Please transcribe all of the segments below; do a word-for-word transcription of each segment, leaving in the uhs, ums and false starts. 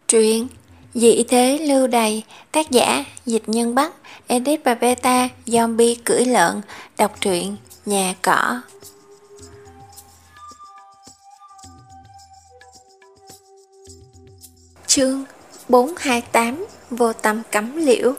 Truyện Dị thế lưu đày, tác giả Dịch Nhân Bắc, edit và beta Zombie cưỡi lợn. Đọc truyện Nhà Cỏ. Chương bốn hai tám Vô tâm cấm liễu.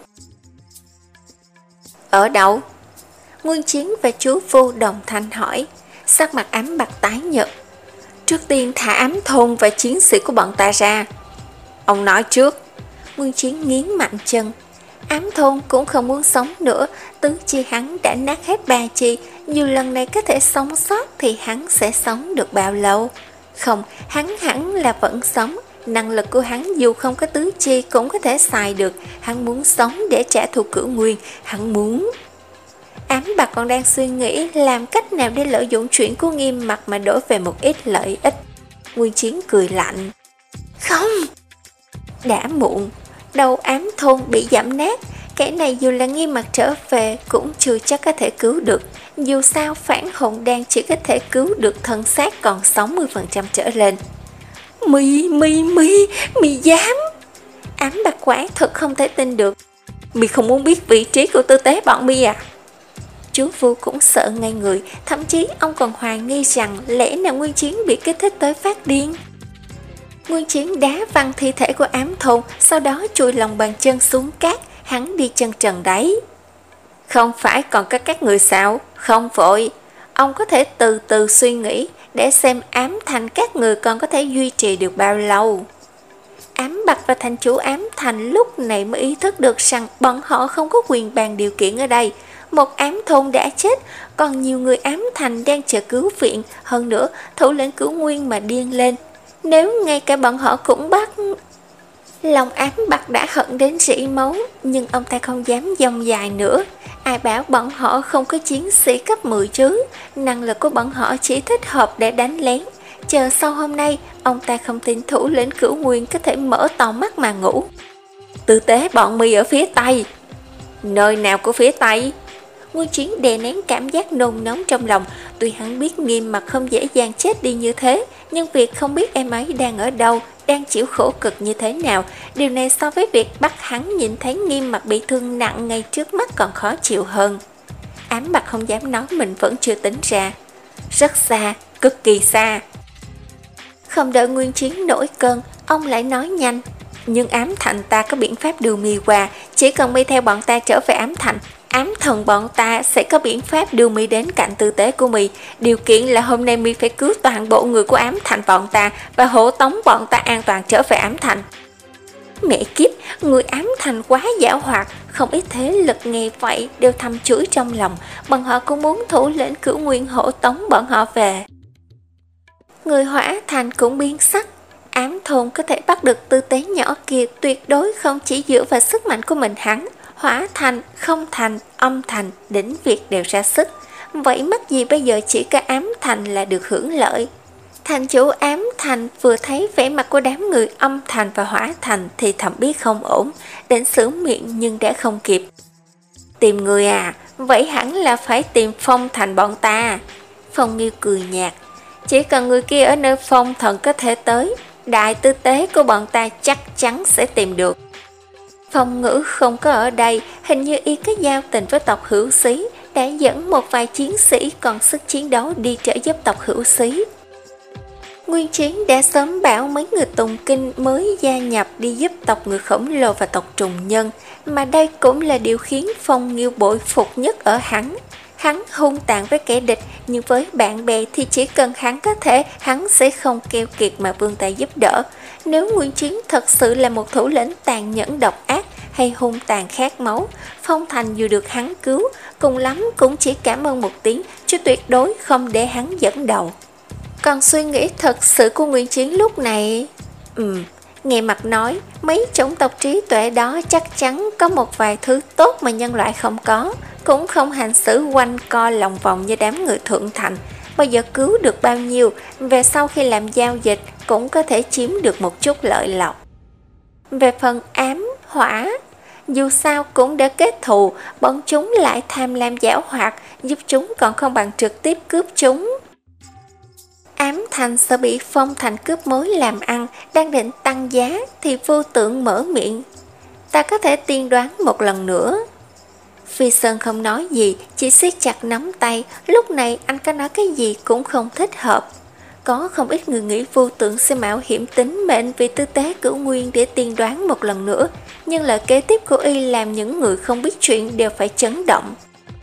Ở đâu? Nguyên Chiến và chú Phu đồng thanh hỏi, sắc mặt Ám Bạc tái nhợt. Trước tiên thả Ám Thôn và chiến sĩ của bọn ta ra. Ông nói trước. Nguyên Chiến nghiến mạnh chân. Ám Thôn cũng không muốn sống nữa, tứ chi hắn đã nát hết ba chi, dù lần này có thể sống sót thì hắn sẽ sống được bao lâu? Không, hắn hẳn là vẫn sống, năng lực của hắn dù không có tứ chi cũng có thể xài được, hắn muốn sống để trả thù Cửu Nguyên, hắn muốn. Ám Bạc còn đang suy nghĩ làm cách nào để lợi dụng chuyện của Nghiêm Mặc mà đổi về một ít lợi ích. Nguyên Chiến cười lạnh. Không! Đã muộn, đầu Ám Thôn bị giảm nát, kẻ này dù là Nghiêm Mặc trở về cũng chưa chắc có thể cứu được. Dù sao phản hồn đan chỉ có thể cứu được thân xác còn sáu mươi phần trăm trở lên. Mi, mi, mi, mi dám! Ám Bạc quả thật không thể tin được. Mi không muốn biết vị trí của tư tế bọn mi à? Chú Vu cũng sợ ngay người, thậm chí ông còn hoài nghi rằng lẽ nào Nguyên Chiến bị kích thích tới phát điên. Nguyên Chiến đá văng thi thể của Ám Thôn, sau đó chui lòng bàn chân xuống cát, hắn đi chân trần đấy. Không phải còn có các người sao? Không vội, ông có thể từ từ suy nghĩ để xem Ám Thành các người còn có thể duy trì được bao lâu. Ám Bạc và thành chủ Ám Thành lúc này mới ý thức được rằng bọn họ không có quyền bàn điều kiện ở đây. Một Ám Thôn đã chết, còn nhiều người Ám Thành đang chờ cứu viện, hơn nữa thủ lĩnh Cửu Nguyên mà điên lên. Nếu ngay cả bọn họ cũng bắt... Lòng Ám Bạc đã hận đến rỉ máu, nhưng ông ta không dám dông dài nữa. Ai bảo bọn họ không có chiến sĩ cấp mười chứ, năng lực của bọn họ chỉ thích hợp để đánh lén. Chờ sau hôm nay, ông ta không tin thủ lĩnh Cửu Nguyên có thể mở to mắt mà ngủ. Tư tế bọn mi ở phía Tây. Nơi nào của phía Tây? Nguyên Chiến đè nén cảm giác nôn nóng trong lòng. Tuy hắn biết Nghiêm Mặc không dễ dàng chết đi như thế, nhưng việc không biết em ấy đang ở đâu, đang chịu khổ cực như thế nào, điều này so với việc bắt hắn nhìn thấy Nghiêm Mặc bị thương nặng ngay trước mắt còn khó chịu hơn. Ám Bạc không dám nói mình vẫn chưa tính ra. Rất xa, cực kỳ xa. Không đợi Nguyên Chiến nổi cơn, ông lại nói nhanh. Nhưng Ám Thành ta có biện pháp đưa mi qua, chỉ cần mi theo bọn ta trở về Ám Thành, Ám Thần bọn ta sẽ có biện pháp đưa mi đến cạnh tư tế của mi. Điều kiện là hôm nay mi phải cứu toàn bộ người của Ám Thành bọn ta và hộ tống bọn ta an toàn trở về Ám Thành. Mẹ kiếp, người Ám Thành quá giảo hoạt, không ít thế lực nghe vậy đều thầm chửi trong lòng, bọn họ cũng muốn thủ lĩnh Cửu Nguyên hộ tống bọn họ về. Người Hỏa Thành cũng biến sắc. Ám Thôn có thể bắt được tư tế nhỏ kia tuyệt đối không chỉ dựa vào sức mạnh của mình hắn. Hỏa Thành, Không Thành, Âm Thành, Đỉnh Việt đều ra sức. Vậy mắc gì bây giờ chỉ có Ám Thành là được hưởng lợi? Thành chủ Ám Thành vừa thấy vẻ mặt của đám người Âm Thành và Hỏa Thành thì thầm biết không ổn, định sửa miệng nhưng đã không kịp. Tìm người à? Vậy hẳn là phải tìm Phong Thành bọn ta. Phong Nghiêu cười nhạt. Chỉ cần người kia ở nơi Phong Thần có thể tới, đại tư tế của bọn ta chắc chắn sẽ tìm được. Phong Ngữ không có ở đây, hình như y có giao tình với tộc Hữu Xí, đã dẫn một vài chiến sĩ còn sức chiến đấu đi trợ giúp tộc Hữu Xí. Nguyên Chiến đã sớm bảo mấy người tùng kinh mới gia nhập đi giúp tộc người khổng lồ và tộc trùng nhân, mà đây cũng là điều khiến Phong Nghiêu bội phục nhất ở hắn. Hắn hung tàn với kẻ địch, nhưng với bạn bè thì chỉ cần hắn có thể, hắn sẽ không keo kiệt mà vươn tay giúp đỡ. Nếu Nguyên Chiến thật sự là một thủ lĩnh tàn nhẫn độc ác hay hung tàn khát máu, Phong Thành dù được hắn cứu, cùng lắm cũng chỉ cảm ơn một tiếng, chứ tuyệt đối không để hắn dẫn đầu. Còn suy nghĩ thật sự của Nguyên Chiến lúc này... Ừm, nghe mặt nói, mấy chủng tộc trí tuệ đó chắc chắn có một vài thứ tốt mà nhân loại không có, cũng không hành xử quanh co lòng vòng như đám người thượng thành. Bây giờ cứu được bao nhiêu, về sau khi làm giao dịch cũng có thể chiếm được một chút lợi lộc. Về phần Ám, Hỏa, dù sao cũng đã kết thù, bọn chúng lại tham lam giảo hoạt, giúp chúng còn không bằng trực tiếp cướp chúng. Ám Thành sợ bị Phong Thành cướp mối làm ăn, đang định tăng giá thì Vô Tượng mở miệng. Ta có thể tiên đoán một lần nữa. Phi Sơn không nói gì, chỉ siết chặt nắm tay, lúc này anh có nói cái gì cũng không thích hợp. Có không ít người nghĩ Vô Tượng sẽ mạo hiểm tính mệnh vì tư tế cửu nguyên để tiên đoán một lần nữa, nhưng lời kế tiếp của y làm những người không biết chuyện đều phải chấn động.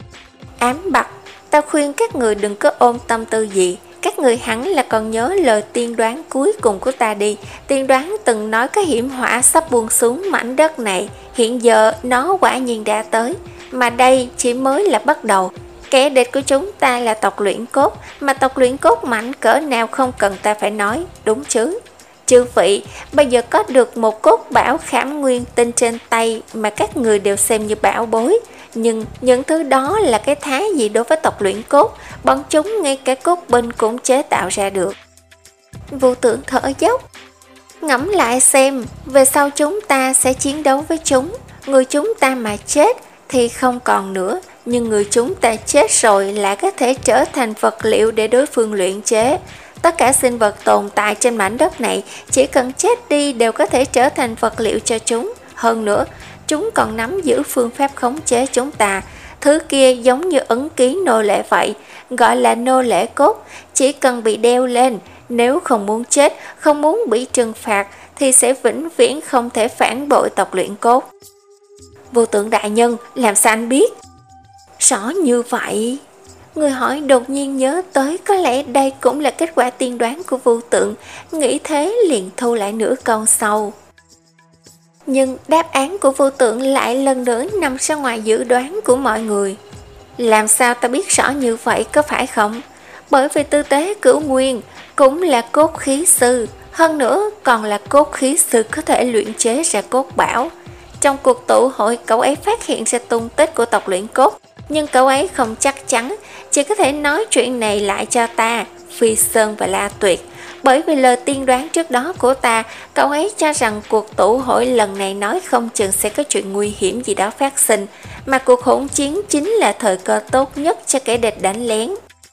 Ám Bạc, ta khuyên các người đừng có ôm tâm tư gì, các người hẳn là còn nhớ lời tiên đoán cuối cùng của ta đi. Tiên đoán từng nói có hiểm họa sắp buông xuống mảnh đất này, hiện giờ nó quả nhiên đã tới, mà đây chỉ mới là bắt đầu. Kẻ địch của chúng ta là tộc luyện cốt, mà tộc luyện cốt mạnh cỡ nào không cần ta phải nói, đúng chứ? Chư vị, bây giờ có được một cốt bảo khảm nguyên tinh trên tay mà các người đều xem như bảo bối, nhưng những thứ đó là cái thá gì đối với tộc luyện cốt, bọn chúng ngay cả cốt binh cũng chế tạo ra được. Vô Tượng thở dốc. Ngẫm lại xem, về sau chúng ta sẽ chiến đấu với chúng, người chúng ta mà chết thì không còn nữa, nhưng người chúng ta chết rồi lại có thể trở thành vật liệu để đối phương luyện chế. Tất cả sinh vật tồn tại trên mảnh đất này chỉ cần chết đi đều có thể trở thành vật liệu cho chúng. Hơn nữa, chúng còn nắm giữ phương pháp khống chế chúng ta. Thứ kia giống như ấn ký nô lệ vậy, gọi là nô lệ cốt, chỉ cần bị đeo lên. Nếu không muốn chết, không muốn bị trừng phạt thì sẽ vĩnh viễn không thể phản bội tộc luyện cốt. Vô Tượng đại nhân, làm sao anh biết? Rõ như vậy. Người hỏi đột nhiên nhớ tới có lẽ đây cũng là kết quả tiên đoán của Vô Tượng, nghĩ thế liền thu lại nửa câu sau. Nhưng đáp án của Vô Tượng lại lần nữa nằm ra ngoài dự đoán của mọi người. Làm sao ta biết rõ như vậy có phải không? Bởi vì tư tế cửu nguyên cũng là cốt khí sư, hơn nữa còn là cốt khí sư có thể luyện chế ra cốt bảo. Trong cuộc tụ hội cậu ấy phát hiện ra tung tích của tộc luyện cốt, nhưng cậu ấy không chắc chắn, chỉ có thể nói chuyện này lại cho ta, Phi Sơn và La Tuyệt. Bởi vì lời tiên đoán trước đó của ta, cậu ấy cho rằng cuộc tụ hội lần này nói không chừng sẽ có chuyện nguy hiểm gì đó phát sinh, mà cuộc hỗn chiến chính là thời cơ tốt nhất cho kẻ địch đánh lén.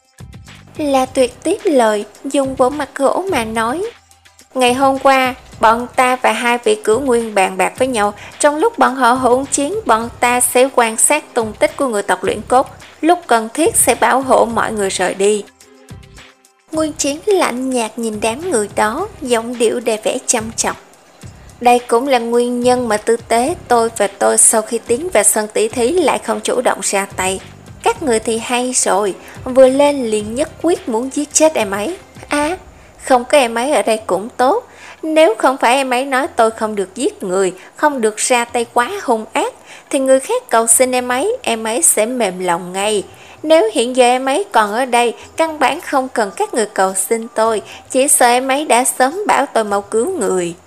La Tuyệt tiếp lời, dùng bộ mặt gỗ mà nói. Ngày hôm qua, bọn ta và hai vị cửu nguyên bàn bạc với nhau, trong lúc bọn họ hỗn chiến, bọn ta sẽ quan sát tung tích của người tộc luyện cốt, lúc cần thiết sẽ bảo hộ mọi người rời đi. Nguyên Chiến lạnh nhạt nhìn đám người đó, giọng điệu đầy vẻ chăm chọc. Đây cũng là nguyên nhân mà tư tế tôi và tôi sau khi tiến vào sân tỷ thí lại không chủ động ra tay. Các người thì hay rồi, vừa lên liền nhất quyết muốn giết chết em ấy. À, không có em ấy ở đây cũng tốt. Nếu không phải em ấy nói tôi không được giết người, không được ra tay quá hung ác, thì người khác cầu xin em ấy, em ấy sẽ mềm lòng ngay. Nếu hiện giờ em ấy còn ở đây, căn bản không cần các người cầu xin tôi, chỉ sợ em ấy đã sớm bảo tôi mau cứu người.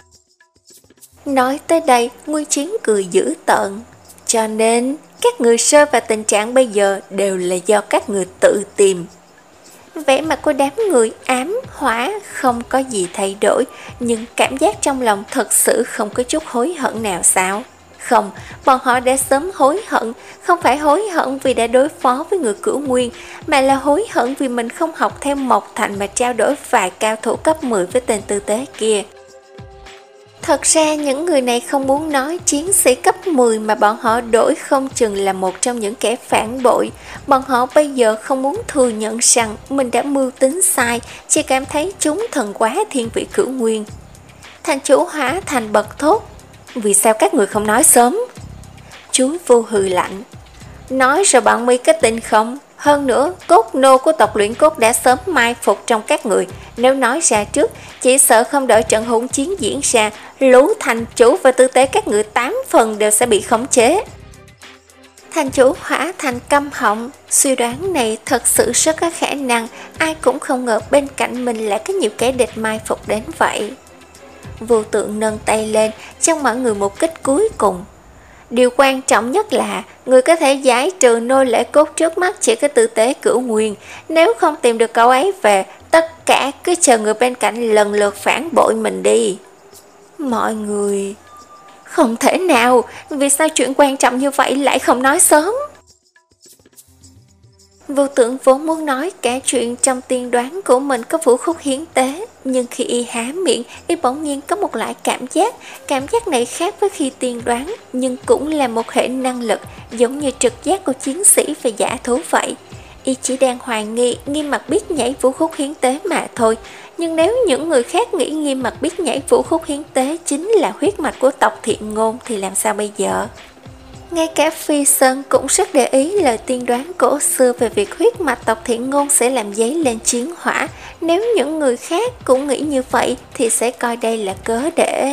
Nói tới đây, Nguyên Chiến cười dữ tợn. Cho nên, các người rơi vào tình trạng bây giờ đều là do các người tự tìm. Vẻ mặt của đám người ám hỏa không có gì thay đổi, nhưng cảm giác trong lòng thật sự không có chút hối hận nào sao? Không, bọn họ đã sớm hối hận, không phải hối hận vì đã đối phó với người cửu nguyên, mà là hối hận vì mình không học theo Mộc Thành mà trao đổi vài cao thủ cấp mười với tên tư tế kia. Thật ra những người này không muốn nói chiến sĩ cấp mười mà bọn họ đổi không chừng là một trong những kẻ phản bội. Bọn họ bây giờ không muốn thừa nhận rằng mình đã mưu tính sai, chỉ cảm thấy chúng thần quá thiên vị cửu nguyên. Thành chủ Hóa Thành bật thốt. Vì sao các người không nói sớm? Chú Vô hừ lạnh. Nói rồi bạn mi có tin không? Hơn nữa, cốt nô của tộc luyện cốt đã sớm mai phục trong các người. Nếu nói ra trước, chỉ sợ không đợi trận hỗn chiến diễn ra, lũ thành chủ và tư tế các người tám phần đều sẽ bị khống chế. Thành chủ Hỏa Thành câm họng, suy đoán này thật sự rất có khả năng, ai cũng không ngờ bên cạnh mình lại có nhiều kẻ địch mai phục đến vậy. Vô Tượng nâng tay lên, cho mọi người một kích cuối cùng. Điều quan trọng nhất là người có thể giải trừ nô lệ cốt trước mắt chỉ có tư tế cửu nguyên. Nếu không tìm được cậu ấy về, tất cả cứ chờ người bên cạnh lần lượt phản bội mình đi. Mọi người... Không thể nào, vì sao chuyện quan trọng như vậy lại không nói sớm? Vô Tưởng vốn muốn nói cả chuyện trong tiên đoán của mình có vũ khúc hiến tế, nhưng khi y há miệng, y bỗng nhiên có một loại cảm giác. Cảm giác này khác với khi tiên đoán, nhưng cũng là một hệ năng lực, giống như trực giác của chiến sĩ và giả thú vậy. Y chỉ đang hoài nghi Nghiêm Mặc biết nhảy vũ khúc hiến tế mà thôi. Nhưng nếu những người khác nghĩ Nghiêm Mặc biết nhảy vũ khúc hiến tế chính là huyết mạch của tộc Thiện Ngôn thì làm sao bây giờ? Ngay cả Phi Sơn cũng rất để ý lời tiên đoán cổ xưa về việc huyết mạch tộc Thiện Ngôn sẽ làm dấy lên chiến hỏa. Nếu những người khác cũng nghĩ như vậy thì sẽ coi đây là cớ để...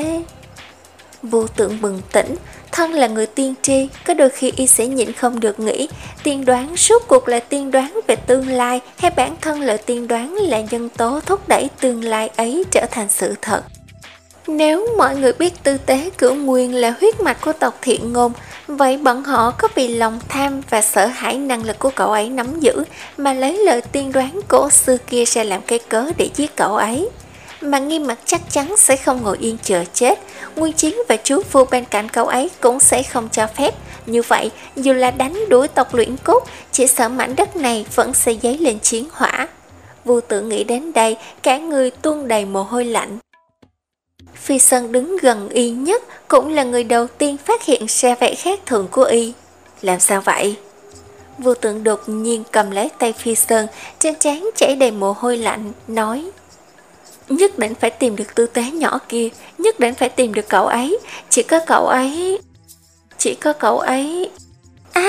Vô Tượng bừng tỉnh, thân là người tiên tri, có đôi khi y sẽ nhịn không được nghĩ, tiên đoán suốt cuộc là tiên đoán về tương lai hay bản thân lời tiên đoán là nhân tố thúc đẩy tương lai ấy trở thành sự thật. Nếu mọi người biết tư tế Cửu Nguyên là huyết mạch của tộc Thiện Ngôn, vậy bọn họ có vì lòng tham và sợ hãi năng lực của cậu ấy nắm giữ mà lấy lời tiên đoán cổ xưa kia ra làm cái cớ để giết cậu ấy? Mà Nghiêm Mặc chắc chắn sẽ không ngồi yên chờ chết, Nguyên Chiến và chú Phu bên cạnh cậu ấy cũng sẽ không cho phép. Như vậy, dù là đánh đuổi tộc Luyện Cốt, chỉ sợ mảnh đất này vẫn sẽ dấy lên chiến hỏa. Vô Tưởng nghĩ đến đây, cả người tuôn đầy mồ hôi lạnh. Phi Sơn đứng gần y nhất, cũng là người đầu tiên phát hiện ra vẻ khác thường của y. Làm sao vậy? Vô Tưởng đột nhiên cầm lấy tay Phi Sơn, trên trán chảy đầy mồ hôi lạnh, nói: nhất định phải tìm được tư tế nhỏ kia, nhất định phải tìm được cậu ấy, chỉ có cậu ấy... Chỉ có cậu ấy... À!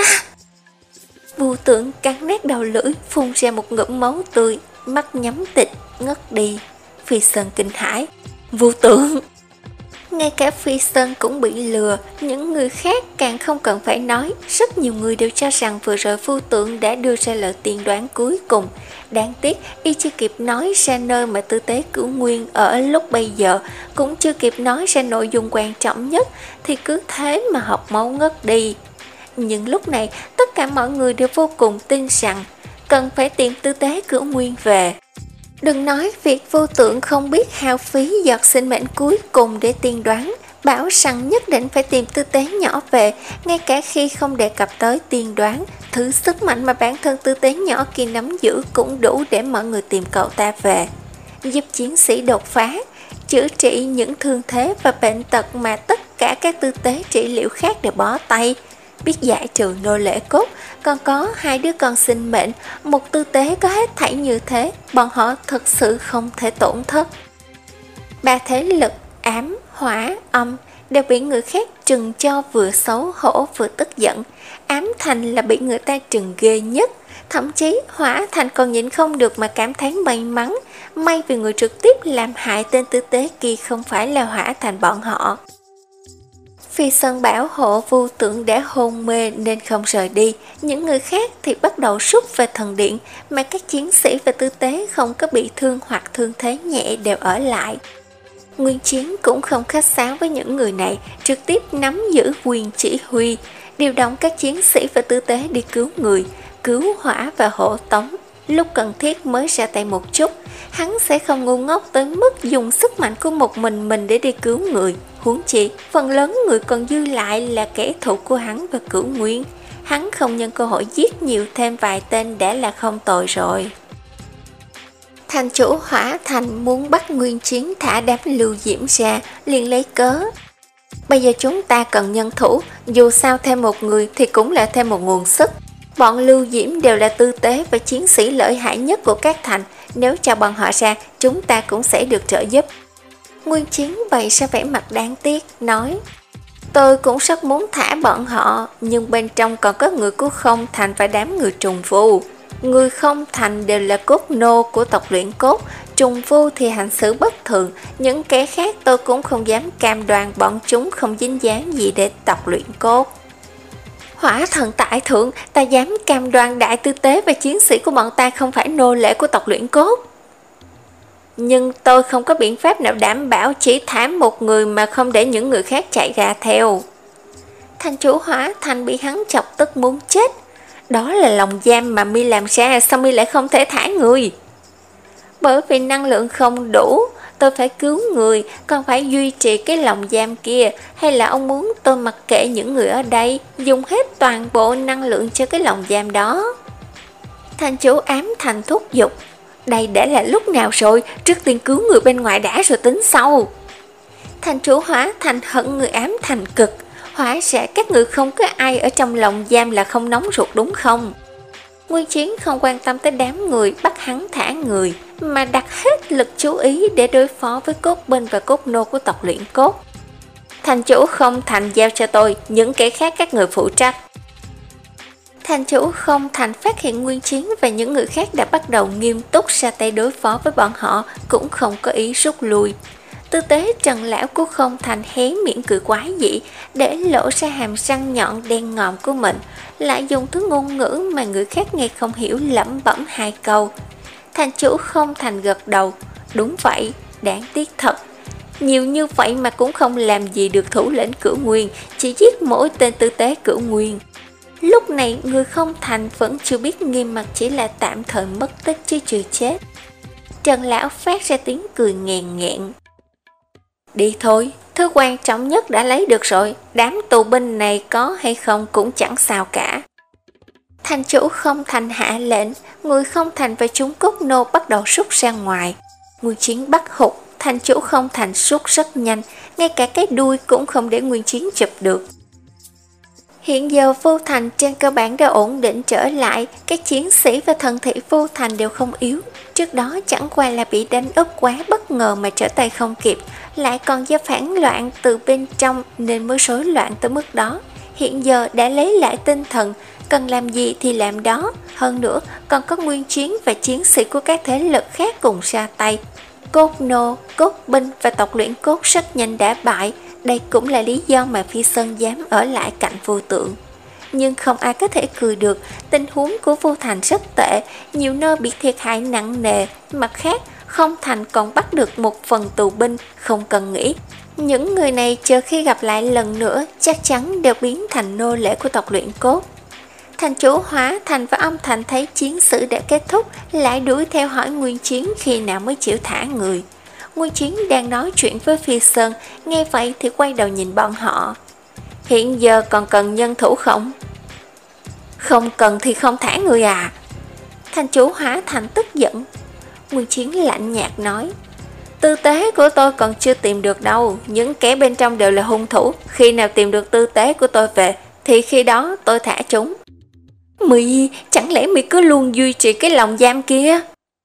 Vô Tưởng cắn nét đầu lưỡi, phun ra một ngụm máu tươi, mắt nhắm tịt, ngất đi. Phi Sơn kinh hãi: Vô Tưởng! Ngay cả Phi Sơn cũng bị lừa, những người khác càng không cần phải nói. Rất nhiều người đều cho rằng vừa rồi Vô Tưởng đã đưa ra lời tiên đoán cuối cùng. Đáng tiếc, y chưa kịp nói ra nơi mà tư tế Cửu Nguyên ở lúc bây giờ, cũng chưa kịp nói ra nội dung quan trọng nhất, thì cứ thế mà học máu ngất đi. Nhưng lúc này, tất cả mọi người đều vô cùng tin rằng cần phải tìm tư tế Cửu Nguyên về. Đừng nói việc Vô Tưởng không biết hao phí giọt sinh mệnh cuối cùng để tiên đoán, bảo rằng nhất định phải tìm tư tế nhỏ về, ngay cả khi không đề cập tới tiên đoán, thứ sức mạnh mà bản thân tư tế nhỏ kia nắm giữ cũng đủ để mọi người tìm cậu ta về. Giúp chiến sĩ đột phá, chữa trị những thương thế và bệnh tật mà tất cả các tư tế trị liệu khác đều bó tay, biết giải trừ nô lệ cốt, còn có hai đứa con sinh mệnh, một tư tế có hết thảy như thế, bọn họ thực sự không thể tổn thất. Ba thế lực ám, hỏa, âm đều bị người khác trừng cho vừa xấu hổ vừa tức giận. Ám thành là bị người ta trừng ghê nhất, thậm chí hỏa thành còn nhịn không được mà cảm thấy may mắn, may vì người trực tiếp làm hại tên tư tế kia không phải là hỏa thành bọn họ. Phi Sơn bảo hộ Vô Tưởng đã hôn mê nên không rời đi, những người khác thì bắt đầu rút về thần điện, mà các chiến sĩ và tư tế không có bị thương hoặc thương thế nhẹ đều ở lại. Nguyên Chiến cũng không khách sáo với những người này, trực tiếp nắm giữ quyền chỉ huy, điều động các chiến sĩ và tư tế đi cứu người, cứu hỏa và hộ tống. Lúc cần thiết mới ra tay một chút, hắn sẽ không ngu ngốc tới mức dùng sức mạnh của một mình mình để đi cứu người. Huống chi, phần lớn người còn dư lại là kẻ thù của hắn và Cửu Nguyên. Hắn không nhân cơ hội giết nhiều thêm vài tên đã là không tội rồi. Thành chủ Hỏa Thành muốn bắt Nguyên Chiến thả đám Lưu Diễm ra, liền lấy cớ: bây giờ chúng ta cần nhân thủ, dù sao thêm một người thì cũng là thêm một nguồn sức. Bọn Lưu Diễm đều là tư tế và chiến sĩ lợi hại nhất của các thành, nếu cho bọn họ ra, chúng ta cũng sẽ được trợ giúp. Nguyên Chiến bày ra vẻ mặt đáng tiếc, nói: tôi cũng rất muốn thả bọn họ, nhưng bên trong còn có người của Không Thành và đám người Trùng Vu. Người Không Thành đều là cốt nô của tộc Luyện Cốt, Trùng Vu thì hành xử bất thường, những kẻ khác tôi cũng không dám cam đoan bọn chúng không dính dáng gì để tộc Luyện Cốt. Hỏa Thần tại thượng, ta dám cam đoan đại tư tế và chiến sĩ của bọn ta không phải nô lệ của tộc Luyện Cốt. Nhưng tôi không có biện pháp nào đảm bảo chỉ thả một người mà không để những người khác chạy ra theo. Thành chủ Hỏa Thành bị hắn chọc tức muốn chết. Đó là lòng giam mà mi làm ra, sao mi lại không thể thả người? Bởi vì năng lượng không đủ, tôi phải cứu người, còn phải duy trì cái lòng giam kia. Hay là ông muốn tôi mặc kệ những người ở đây, dùng hết toàn bộ năng lượng cho cái lòng giam đó? Thành chủ ám thành thúc giục. Đây đã là lúc nào rồi, trước tiên cứu người bên ngoài đã rồi tính sau. Thành chủ hóa thành hận người ám thành cực. Hóa ra các người không có ai ở trong lòng giam là không nóng ruột đúng không? Nguyên Chiến không quan tâm tới đám người bắt hắn thả người, mà đặt hết lực chú ý để đối phó với cốt binh và cốt nô của tộc luyện cốt. Thành chủ Không Thành giao cho tôi, những kẻ khác các người phụ trách. Thành chủ Không Thành phát hiện Nguyên Chiến và những người khác đã bắt đầu nghiêm túc ra tay đối phó với bọn họ, cũng không có ý rút lui. Tư tế Trần lão của Không Thành hé miệng cười quái dị, để lộ ra hàm răng nhọn đen ngòm của mình, lại dùng thứ ngôn ngữ mà người khác nghe không hiểu lẩm bẩm hai câu. Thành chủ Không Thành gật đầu, đúng vậy, đáng tiếc thật. Nhiều như vậy mà cũng không làm gì được thủ lĩnh Cửu Nguyên, chỉ giết mỗi tên tư tế Cửu Nguyên. Lúc này người Không Thành vẫn chưa biết Nghiêm Mặc chỉ là tạm thời mất tích chứ chưa chết. Trần lão phát ra tiếng cười nghèn nghẹn. Đi thôi, thứ quan trọng nhất đã lấy được rồi, đám tù binh này có hay không cũng chẳng sao cả. Thành chủ Không Thành hạ lệnh, người Không Thành và chúng cốt nô bắt đầu rút ra ngoài. Nguyên Chiến bắt hụt, thành chủ Không Thành rút rất nhanh, ngay cả cái đuôi cũng không để Nguyên Chiến chụp được. Hiện giờ Vô Thành trên cơ bản đã ổn định trở lại, các chiến sĩ và thần thị Vô Thành đều không yếu. Trước đó chẳng qua là bị đánh úp quá bất ngờ mà trở tay không kịp, lại còn do phản loạn từ bên trong nên mới rối loạn tới mức đó. Hiện giờ đã lấy lại tinh thần, cần làm gì thì làm đó. Hơn nữa còn có Nguyên Chiến và chiến sĩ của các thế lực khác cùng ra tay. Cốt nô, cốt binh và tộc luyện cốt rất nhanh đã bại. Đây cũng là lý do mà Phi Sơn dám ở lại cạnh Vô Tượng. Nhưng không ai có thể cười được, tình huống của Vô Thành rất tệ, nhiều nơi bị thiệt hại nặng nề. Mặt khác, Không Thành còn bắt được một phần tù binh, không cần nghĩ. Những người này chờ khi gặp lại lần nữa chắc chắn đều biến thành nô lệ của tộc luyện cốt. Thành chủ Hóa Thành và ông Thành thấy chiến sự đã kết thúc, lại đuổi theo hỏi Nguyên Chiến khi nào mới chịu thả người. Nguyên Chiến đang nói chuyện với Phi Sơn, nghe vậy thì quay đầu nhìn bọn họ. Hiện giờ còn cần nhân thủ không? Không cần thì không thả người à? Thành chủ Hóa Thành tức giận. Nguyên Chiến lạnh nhạt nói, tư tế của tôi còn chưa tìm được đâu, những kẻ bên trong đều là hung thủ, khi nào tìm được tư tế của tôi về thì khi đó tôi thả chúng. Mị, chẳng lẽ Mị cứ luôn duy trì cái lòng giam kia?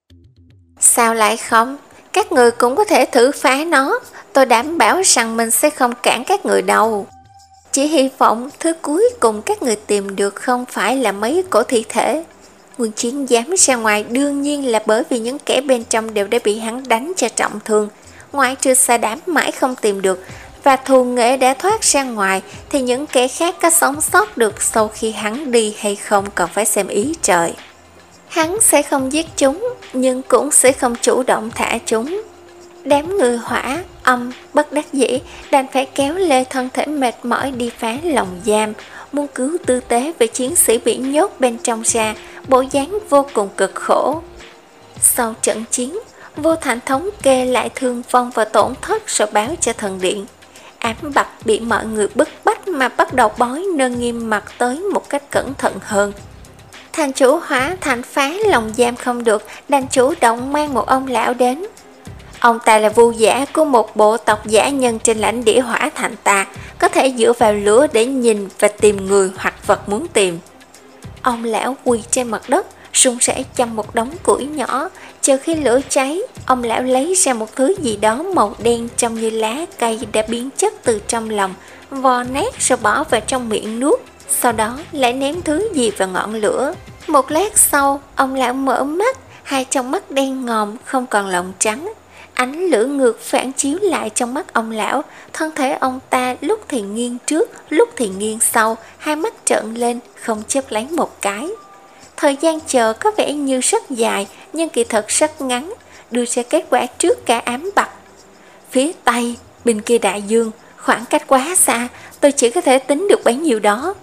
Sao lại không? Các người cũng có thể thử phá nó, tôi đảm bảo rằng mình sẽ không cản các người đâu. Chỉ hy vọng thứ cuối cùng các người tìm được không phải là mấy cổ thi thể. Nguyên Chiến dám ra ngoài đương nhiên là bởi vì những kẻ bên trong đều đã bị hắn đánh cho trọng thương. Ngoại trừ Sa Đảm mãi không tìm được và Thù Nghệ đã thoát ra ngoài, thì những kẻ khác có sống sót được sau khi hắn đi hay không còn phải xem ý trời. Hắn sẽ không giết chúng, nhưng cũng sẽ không chủ động thả chúng. Đám người Hỏa, Âm, bất đắc dĩ đành phải kéo lê thân thể mệt mỏi đi phá lòng giam, muốn cứu tư tế về chiến sĩ bị nhốt bên trong ra, bộ dáng vô cùng cực khổ. Sau trận chiến, Vô Thành thống kê lại thương vong và tổn thất rồi báo cho thần điện. Ám Bạch bị mọi người bức bách mà bắt đầu bói nên Nghiêm Mặc tới một cách cẩn thận hơn. Thành chủ Hóa Thành phá lòng giam không được, đành chủ động mang một ông lão đến. Ông ta là vu giả của một bộ tộc giả nhân trên lãnh địa Hỏa Thành ta, có thể dựa vào lửa để nhìn và tìm người hoặc vật muốn tìm. Ông lão quỳ trên mặt đất, run rẩy châm một đống củi nhỏ, chờ khi lửa cháy, ông lão lấy ra một thứ gì đó màu đen trông như lá cây đã biến chất từ trong lòng, vò nát rồi bỏ vào trong miệng nuốt, sau đó lại ném thứ gì vào ngọn lửa. Một lát sau, ông lão mở mắt, hai trong mắt đen ngòm không còn lòng trắng. Ánh lửa ngược phản chiếu lại trong mắt ông lão, thân thể ông ta lúc thì nghiêng trước, lúc thì nghiêng sau, hai mắt trợn lên, không chớp lấy một cái. Thời gian chờ có vẻ như rất dài, nhưng kỳ thật rất ngắn, đưa ra kết quả trước cả Ám Bạch. Phía Tây, bên kia đại dương, khoảng cách quá xa, tôi chỉ có thể tính được bấy nhiêu đó.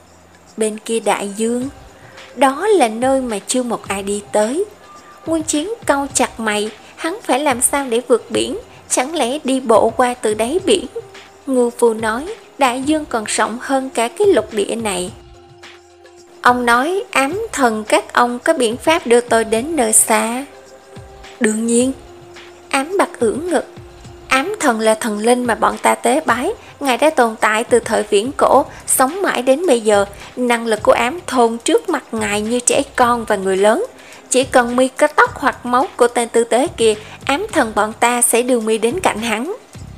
Bên kia đại dương, đó là nơi mà chưa một ai đi tới. Nguyên Chiến cau chặt mày, hắn phải làm sao để vượt biển, chẳng lẽ đi bộ qua từ đáy biển? Ngưu Phu nói, đại dương còn rộng hơn cả cái lục địa này. Ông nói ám thần các ông có biện pháp đưa tôi đến nơi xa. Đương nhiên. Ám Bạc ưỡn ngực. Ám thần là thần linh mà bọn ta tế bái, ngài đã tồn tại từ thời viễn cổ, sống mãi đến bây giờ. Năng lực của ám thôn trước mặt ngài như trẻ con và người lớn. Chỉ cần mi có tóc hoặc máu của tên tư tế kia, ám thần bọn ta sẽ đưa mi đến cạnh hắn.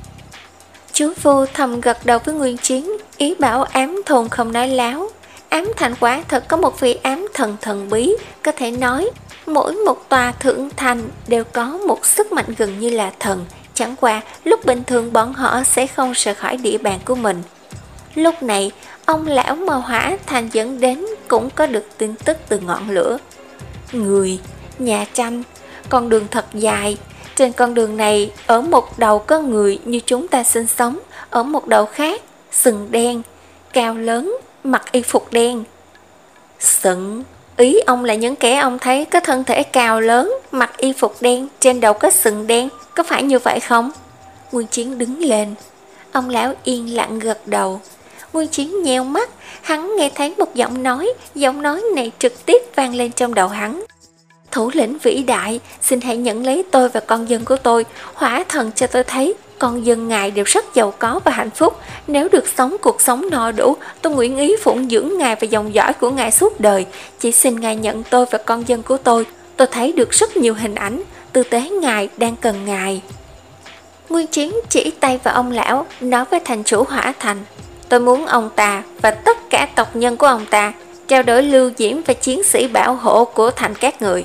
Chú Phu thầm gật đầu với Nguyên Chiến, ý bảo ám thôn không nói láo. Ám thành quả thật có một vị ám thần thần bí, có thể nói mỗi một tòa thượng thành đều có một sức mạnh gần như là thần. Chẳng qua lúc bình thường bọn họ sẽ không rời khỏi địa bàn của mình. Lúc này ông lão mà Hỏa Thành dẫn đến cũng có được tin tức từ ngọn lửa. Người, nhà tranh, con đường thật dài. Trên con đường này, ở một đầu có người như chúng ta sinh sống, ở một đầu khác, sừng đen, cao lớn, mặc y phục đen. Sừng, ý ông là những kẻ ông thấy có thân thể cao lớn, mặc y phục đen, trên đầu có sừng đen, có phải như vậy không? Nguyên Chiến đứng lên. Ông lão yên lặng gật đầu. Nguyên Chiến nheo mắt, hắn nghe thấy một giọng nói, giọng nói này trực tiếp vang lên trong đầu hắn. Thủ lĩnh vĩ đại, xin hãy nhận lấy tôi và con dân của tôi, Hỏa Thần cho tôi thấy, con dân ngài đều rất giàu có và hạnh phúc. Nếu được sống cuộc sống no đủ, tôi nguyện ý phụng dưỡng ngài và dòng dõi của ngài suốt đời. Chỉ xin ngài nhận tôi và con dân của tôi, tôi thấy được rất nhiều hình ảnh, tư tế ngài đang cần ngài. Nguyên Chiến chỉ tay vào ông lão, nói với thành chủ Hỏa Thành, tôi muốn ông ta và tất cả tộc nhân của ông ta trao đổi Lưu Diễm và chiến sĩ bảo hộ của thành các người.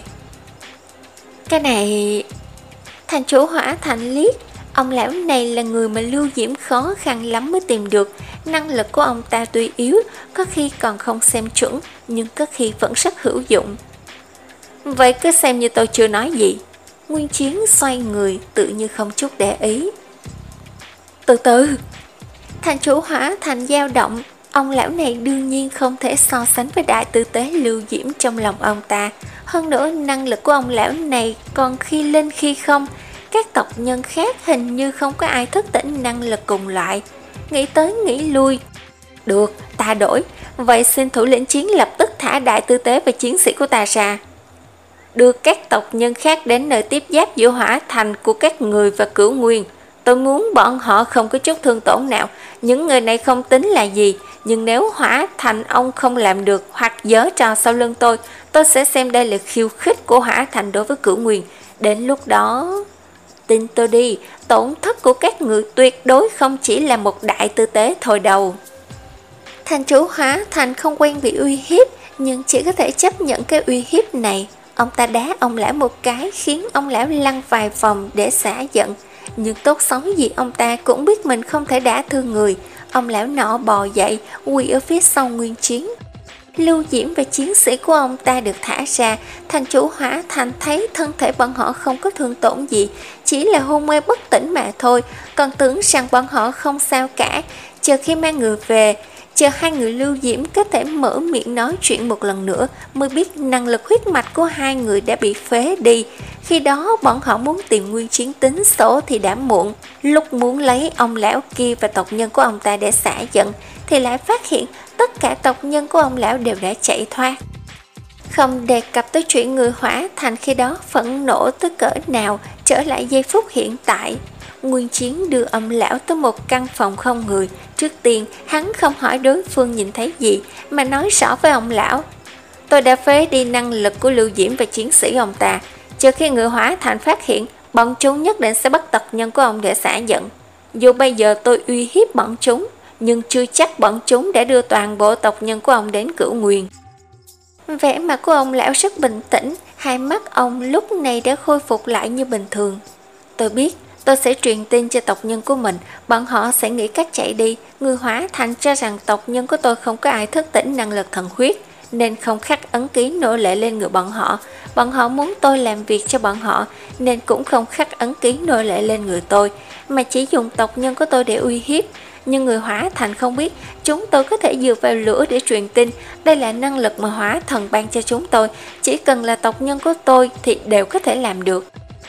Cái này... Thành chủ Hỏa Thành liếc, ông lão này là người mà Lưu Diễm khó khăn lắm mới tìm được. Năng lực của ông ta tuy yếu, có khi còn không xem chuẩn, nhưng có khi vẫn rất hữu dụng. Vậy cứ xem như tôi chưa nói gì. Nguyên Chiến xoay người tự như không chút để ý. Từ từ. Thành chủ Hỏa Thành dao động. Ông lão này đương nhiên không thể so sánh với đại tư tế Lưu Diễm trong lòng ông ta. Hơn nữa năng lực của ông lão này còn khi lên khi không. Các tộc nhân khác hình như không có ai thức tỉnh năng lực cùng loại. Nghĩ tới nghĩ lui. Được, ta đổi. Vậy xin thủ lĩnh Chiến lập tức thả đại tư tế và chiến sĩ của ta ra. Đưa các tộc nhân khác đến nơi tiếp giáp giữa Hỏa Thành của các người và Cửu Nguyên. Tôi muốn bọn họ không có chút thương tổn nào. Những người này không tính là gì. Nhưng nếu Hỏa Thành ông không làm được hoặc giở trò sau lưng tôi, tôi sẽ xem đây là khiêu khích của Hỏa Thành đối với Cửu Nguyên. Đến lúc đó... Tin tôi đi, tổn thất của các người tuyệt đối không chỉ là một đại tư tế thôi đâu. Thành chủ Hỏa Thành không quen bị uy hiếp, nhưng chỉ có thể chấp nhận cái uy hiếp này. Ông ta đá ông lão một cái khiến ông lão lăn vài vòng để xả giận. Nhưng tốt xấu gì ông ta cũng biết mình không thể đả thương người. Ông lão nọ bò dậy, quỳ ở phía sau Nguyên Chiến. Lưu Diễm và chiến sĩ của ông ta được thả ra. Thành chủ Hỏa Thành thấy thân thể bọn họ không có thương tổn gì, chỉ là hôn mê bất tỉnh mà thôi. Còn tưởng rằng bọn họ không sao cả. Chờ khi mang người về, chờ hai người Lưu Diễm có thể mở miệng nói chuyện một lần nữa, mới biết năng lực huyết mạch của hai người đã bị phế đi. Khi đó bọn họ muốn tìm Nguyên Chiến tính sổ thì đã muộn. Lúc muốn lấy ông lão kia và tộc nhân của ông ta để xả giận, thì lại phát hiện tất cả tộc nhân của ông lão đều đã chạy thoát. Không đề cập tới chuyện người Hỏa Thành khi đó phẫn nộ tới cỡ nào, trở lại giây phút hiện tại. Nguyên Chiến đưa ông lão tới một căn phòng không người. Trước tiên hắn không hỏi đối phương nhìn thấy gì, mà nói rõ với ông lão, tôi đã phế đi năng lực của Lưu Diễm và chiến sĩ ông ta. Chờ khi người Hỏa Thành phát hiện, bọn chúng nhất định sẽ bắt tộc nhân của ông để xả giận. Dù bây giờ tôi uy hiếp bọn chúng, nhưng chưa chắc bọn chúng đã đưa toàn bộ tộc nhân của ông đến Cửu Nguyên. Vẻ mặt của ông lão rất bình tĩnh, hai mắt ông lúc này đã khôi phục lại như bình thường. Tôi biết, tôi sẽ truyền tin cho tộc nhân của mình, bọn họ sẽ nghĩ cách chạy đi. Người Hỏa Thành cho rằng tộc nhân của tôi không có ai thức tỉnh năng lực thần huyết, nên không khắc ấn ký nô lệ lên người bọn họ. Bọn họ muốn tôi làm việc cho bọn họ, nên cũng không khắc ấn ký nô lệ lên người tôi, mà chỉ dùng tộc nhân của tôi để uy hiếp. Nhưng người Hỏa Thành không biết, chúng tôi có thể dựa vào lửa để truyền tin. Đây là năng lực mà Hỏa Thần ban cho chúng tôi, chỉ cần là tộc nhân của tôi thì đều có thể làm được.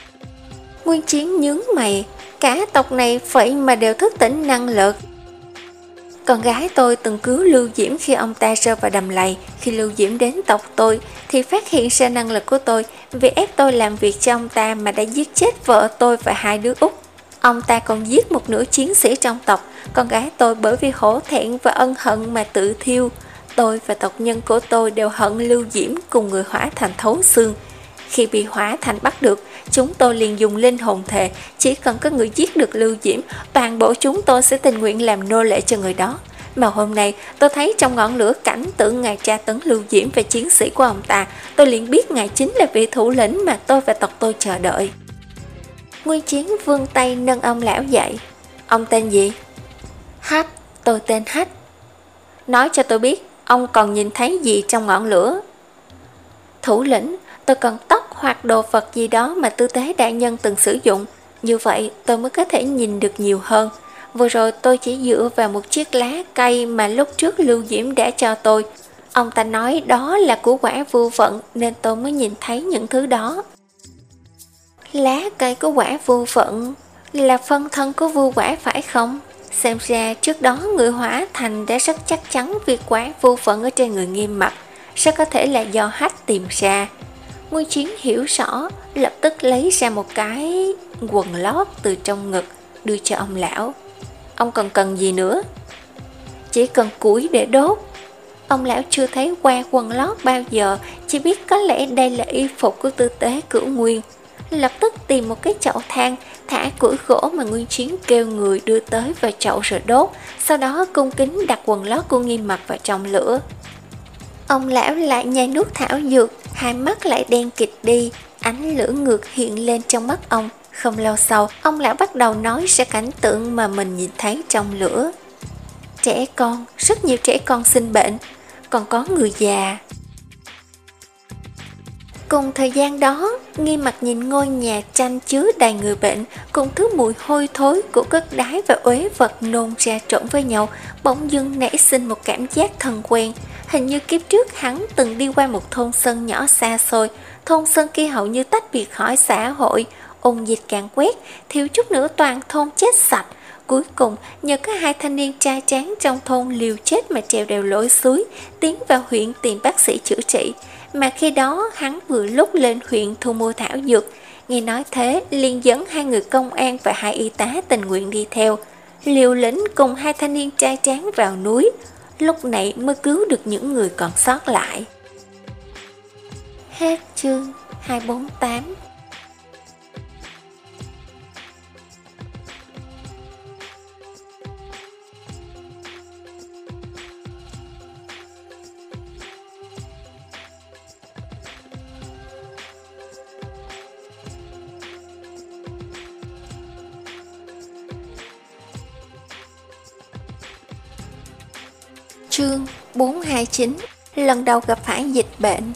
Nguyên Chiến nhướng mày, cả tộc này vậy mà đều thức tỉnh năng lực. Con gái tôi từng cứu Lưu Diễm khi ông ta rơi vào đầm lầy. Khi Lưu Diễm đến tộc tôi thì phát hiện ra năng lực của tôi, vì ép tôi làm việc cho ông ta mà đã giết chết vợ tôi và hai đứa út. Ông ta còn giết một nửa chiến sĩ trong tộc. Con gái tôi bởi vì hổ thẹn và ân hận mà tự thiêu. Tôi và tộc nhân của tôi đều hận Lưu Diễm cùng người Hỏa Thành thấu xương. Khi bị Hỏa Thành bắt được, chúng tôi liền dùng linh hồn thề, chỉ cần có người giết được Lưu Diễm, toàn bộ chúng tôi sẽ tình nguyện làm nô lệ cho người đó. Mà hôm nay, tôi thấy trong ngọn lửa cảnh tượng ngài tra tấn Lưu Diễm và chiến sĩ của ông ta, tôi liền biết ngài chính là vị thủ lĩnh mà tôi và tộc tôi chờ đợi. Nguyên Chiến vươn tay nâng ông lão dậy. Ông tên gì? Hách, tôi tên Hách. Nói cho tôi biết, ông còn nhìn thấy gì trong ngọn lửa? Thủ lĩnh, tôi cần tóc hoặc đồ vật gì đó mà tư tế đại nhân từng sử dụng. Như vậy tôi mới có thể nhìn được nhiều hơn. Vừa rồi tôi chỉ dựa vào một chiếc lá cây mà lúc trước Lưu Diễm đã cho tôi. Ông ta nói đó là của quả vô vận nên tôi mới nhìn thấy những thứ đó. Lá cây của quả vô vận là phân thân của vua quả phải không? Xem ra trước đó người Hỏa Thành đã rất chắc chắn việc quả vô vận ở trên người Nghiêm Mặc, rất có thể là do Hách tìm ra. Nguyên Chiến hiểu rõ, lập tức lấy ra một cái quần lót từ trong ngực, đưa cho ông lão. Ông còn cần gì nữa? Chỉ cần củi để đốt. Ông lão chưa thấy qua quần lót bao giờ, chỉ biết có lẽ đây là y phục của tư tế Cửu Nguyên. Lập tức tìm một cái chậu than, thả củi gỗ mà Nguyên Chiến kêu người đưa tới vào chậu rồi đốt, sau đó cung kính đặt quần lót của Nghiêm Mặc vào trong lửa. Ông lão lại nhai nuốt thảo dược, hai mắt lại đen kịt đi, ánh lửa ngược hiện lên trong mắt ông. Không lâu sau, ông lão bắt đầu nói ra cảnh tượng mà mình nhìn thấy trong lửa. Trẻ con, rất nhiều trẻ con sinh bệnh, còn có người già. Cùng thời gian đó, Nghiêm Mặc nhìn ngôi nhà tranh chứa đầy người bệnh, cùng thứ mùi hôi thối của cất đái và uế vật nôn ra trộn với nhau, bỗng dưng nảy sinh một cảm giác thân quen. Hình như kiếp trước hắn từng đi qua một thôn sơn nhỏ xa xôi, thôn sơn kia hầu như tách biệt khỏi xã hội, ôn dịch càng quét, thiếu chút nữa toàn thôn chết sạch. Cuối cùng, nhờ có hai thanh niên trai tráng trong thôn liều chết mà trèo đèo lội suối, tiến vào huyện tìm bác sĩ chữa trị. Mà khi đó, hắn vừa lúc lên huyện thu mua thảo dược. Nghe nói thế, liền dẫn hai người công an và hai y tá tình nguyện đi theo, liều lĩnh cùng hai thanh niên trai tráng vào núi. Lúc này mới cứu được những người còn sót lại. Hết chương hai bốn tám. Chương bốn hai chín. Lần đầu gặp phải dịch bệnh.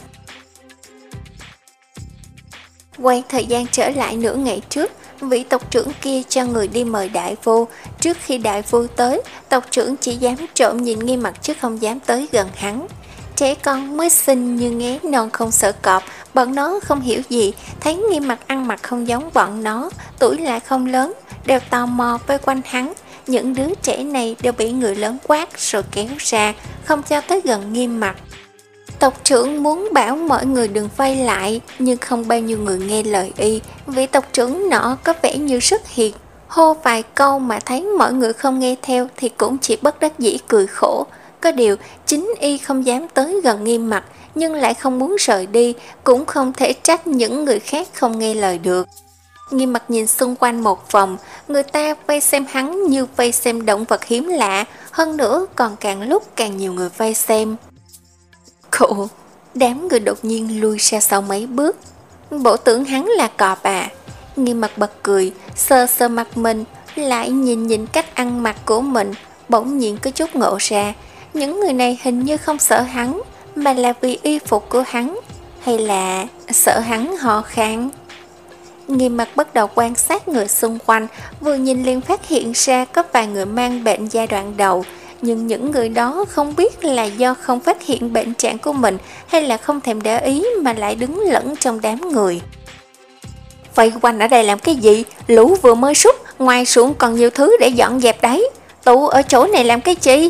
Quay thời gian trở lại nửa ngày trước, vị tộc trưởng kia cho người đi mời đại vu. Trước khi đại vu tới, tộc trưởng chỉ dám trộm nhìn Nghiêm Mặc chứ không dám tới gần hắn. Trẻ con mới sinh như nghé non không sợ cọp, bọn nó không hiểu gì, thấy Nghiêm Mặc ăn mặc không giống bọn nó, tuổi lại không lớn, đều tò mò vây quanh hắn. Những đứa trẻ này đều bị người lớn quát rồi kéo ra, không cho tới gần Nghiêm Mặc. Tộc trưởng muốn bảo mọi người đừng vây lại, nhưng không bao nhiêu người nghe lời y. Vị tộc trưởng nọ có vẻ như rất hiền, hô vài câu mà thấy mọi người không nghe theo thì cũng chỉ bất đắc dĩ cười khổ. Có điều, chính y không dám tới gần Nghiêm Mặc, nhưng lại không muốn rời đi, cũng không thể trách những người khác không nghe lời được. Nghiêm Mặc nhìn xung quanh một vòng, người ta vây xem hắn như vây xem động vật hiếm lạ, hơn nữa còn càng lúc càng nhiều người vây xem. Khổ, đám người đột nhiên lui ra sau mấy bước. Bộ tưởng hắn là cọp à? Nghiêm Mặc bật cười, sơ sơ mặt mình, lại nhìn nhìn cách ăn mặc của mình, bỗng nhiên có chút ngộ ra. Những người này hình như không sợ hắn, mà là vì y phục của hắn, hay là sợ hắn ho khan. Nghiêm Mặc bắt đầu quan sát người xung quanh, vừa nhìn liền phát hiện ra có vài người mang bệnh giai đoạn đầu, nhưng những người đó không biết là do không phát hiện bệnh trạng của mình hay là không thèm để ý mà lại đứng lẫn trong đám người. Vây quanh ở đây làm cái gì? Lũ vừa mới rút, ngoài ruộng còn nhiều thứ để dọn dẹp đấy. Tụ ở chỗ này làm cái chi?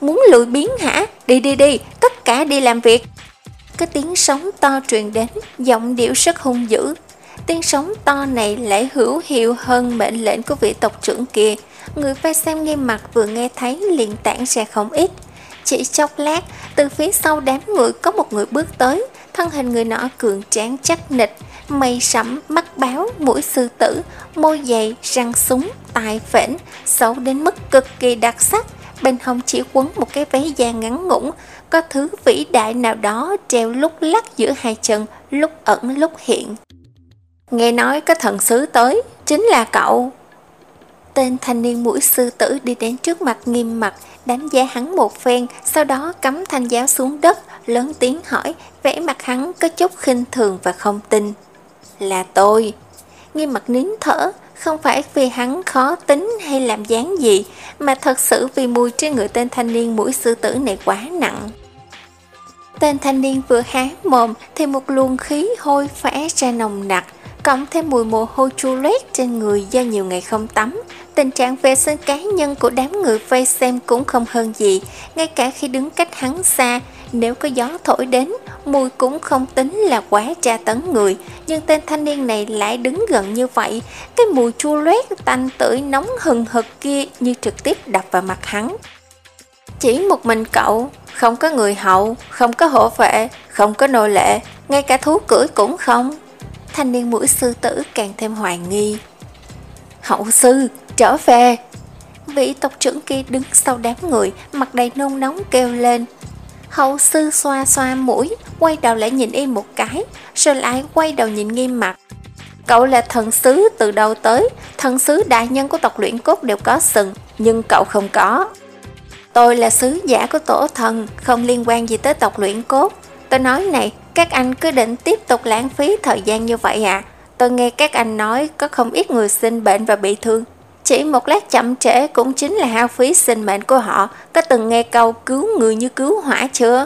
muốn lười biếng hả? Đi đi đi, tất cả đi làm việc. Cái tiếng sóng to truyền đến, giọng điệu rất hung dữ. Tiếng sóng to này lại hữu hiệu hơn mệnh lệnh của vị tộc trưởng kia. Người vây xem nghiêm mặt vừa nghe thấy liền tản ra không ít. Chỉ chốc lát, từ phía sau đám người có một người bước tới. Thân hình người nọ cường tráng chắc nịch, mày sẫm, mắt báo, mũi sư tử, môi dày, răng súng, tai phễnh, xấu đến mức cực kỳ đặc sắc. Bên hông chỉ quấn một cái váy da ngắn ngủn, có thứ vĩ đại nào đó treo lúc lắc giữa hai chân, lúc ẩn lúc hiện. Nghe nói có thần sứ tới, chính là cậu. Tên thanh niên mũi sư tử đi đến trước mặt Nghiêm Mặc, đánh giá hắn một phen, sau đó cắm thanh giáo xuống đất, lớn tiếng hỏi, vẻ mặt hắn có chút khinh thường và không tin. Là tôi. Nghiêm Mặc nín thở, không phải vì hắn khó tính hay làm dáng gì, mà thật sự vì mùi trên người tên thanh niên mũi sư tử này quá nặng. Tên thanh niên vừa há mồm thì một luồng khí hôi phả ra nồng nặc, cộng thêm mùi mồ hôi chua loét trên người do nhiều ngày không tắm. Tình trạng vệ sinh cá nhân của đám người vây xem cũng không hơn gì, ngay cả khi đứng cách hắn xa, nếu có gió thổi đến, mùi cũng không tính là quá tra tấn người, nhưng tên thanh niên này lại đứng gần như vậy, cái mùi chua loét tanh tưởi nóng hừng hực kia như trực tiếp đập vào mặt hắn. Chỉ một mình cậu, không có người hậu, không có hộ vệ, không có nô lệ, ngay cả thú cưỡi cũng không. Thanh niên mũi sư tử càng thêm hoài nghi. Hậu sư, trở về. Vị tộc trưởng kia đứng sau đám người, mặt đầy nôn nóng kêu lên. Hậu sư xoa xoa mũi, quay đầu lại nhìn y một cái, rồi lại quay đầu nhìn Nghiêm Mặc. Cậu là thần sứ từ đâu tới, thần sứ đại nhân của tộc luyện cốt đều có sừng, nhưng cậu không có. Tôi là sứ giả của tổ thần, không liên quan gì tới tộc luyện cốt. Tôi nói này, các anh cứ định tiếp tục lãng phí thời gian như vậy à? Tôi nghe các anh nói có không ít người sinh bệnh và bị thương. Chỉ một lát chậm trễ cũng chính là hao phí sinh mệnh của họ. Có từng nghe câu cứu người như cứu hỏa chưa?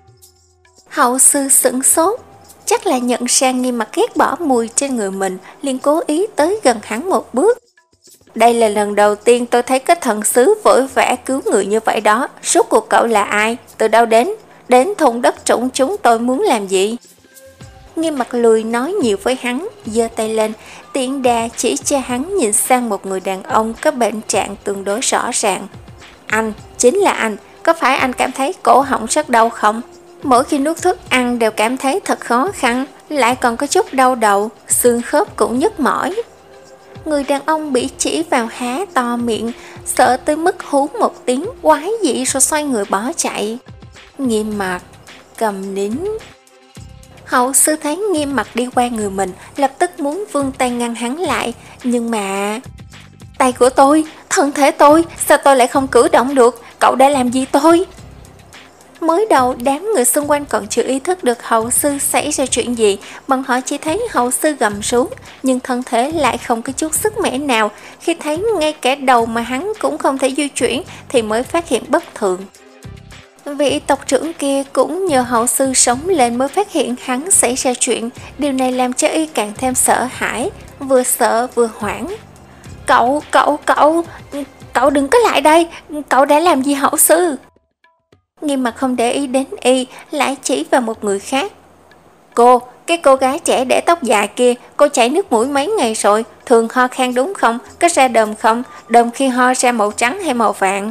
Hậu sư sửng sốt, chắc là nhận ra Nghiêm Mặc ghét bỏ mùi trên người mình, liền cố ý tới gần hắn một bước. Đây là lần đầu tiên tôi thấy cái thần sứ vội vã cứu người như vậy đó. Rốt cuộc cậu là ai? Từ đâu đến? Đến thùng đất trũng chúng tôi muốn làm gì? Nghiêm Mặc lười nói nhiều với hắn, giơ tay lên, tiện đà chỉ cho hắn nhìn sang một người đàn ông có bệnh trạng tương đối rõ ràng. Anh, chính là anh, có phải anh cảm thấy cổ họng rất đau không? Mỗi khi nuốt thức ăn đều cảm thấy thật khó khăn, lại còn có chút đau đầu, xương khớp cũng nhức mỏi. Người đàn ông bị chỉ vào há to miệng, sợ tới mức hú một tiếng quái dị rồi xoay người bỏ chạy. Nghiêm Mặc cầm nín. Hậu sư thấy Nghiêm Mặc đi qua người mình, lập tức muốn vươn tay ngăn hắn lại, nhưng mà... Tay của tôi, thân thể tôi, sao tôi lại không cử động được, cậu đã làm gì tôi? Mới đầu đám người xung quanh còn chưa ý thức được hậu sư xảy ra chuyện gì, bọn họ chỉ thấy hậu sư gầm xuống, nhưng thân thể lại không có chút sức mẻ nào. Khi thấy ngay cả đầu mà hắn cũng không thể di chuyển thì mới phát hiện bất thường. Vị tộc trưởng kia cũng nhờ hậu sư sống lên mới phát hiện hắn xảy ra chuyện. Điều này làm cho y càng thêm sợ hãi, vừa sợ vừa hoảng. Cậu, cậu, cậu, cậu đừng có lại đây, cậu đã làm gì hậu sư? Nghiêm Mặc không để ý đến y, lại chỉ vào một người khác. Cô, cái cô gái trẻ để tóc dài kia, cô chảy nước mũi mấy ngày rồi, thường ho khan đúng không? Có ra đờm không? Đờm khi ho ra màu trắng hay màu vàng?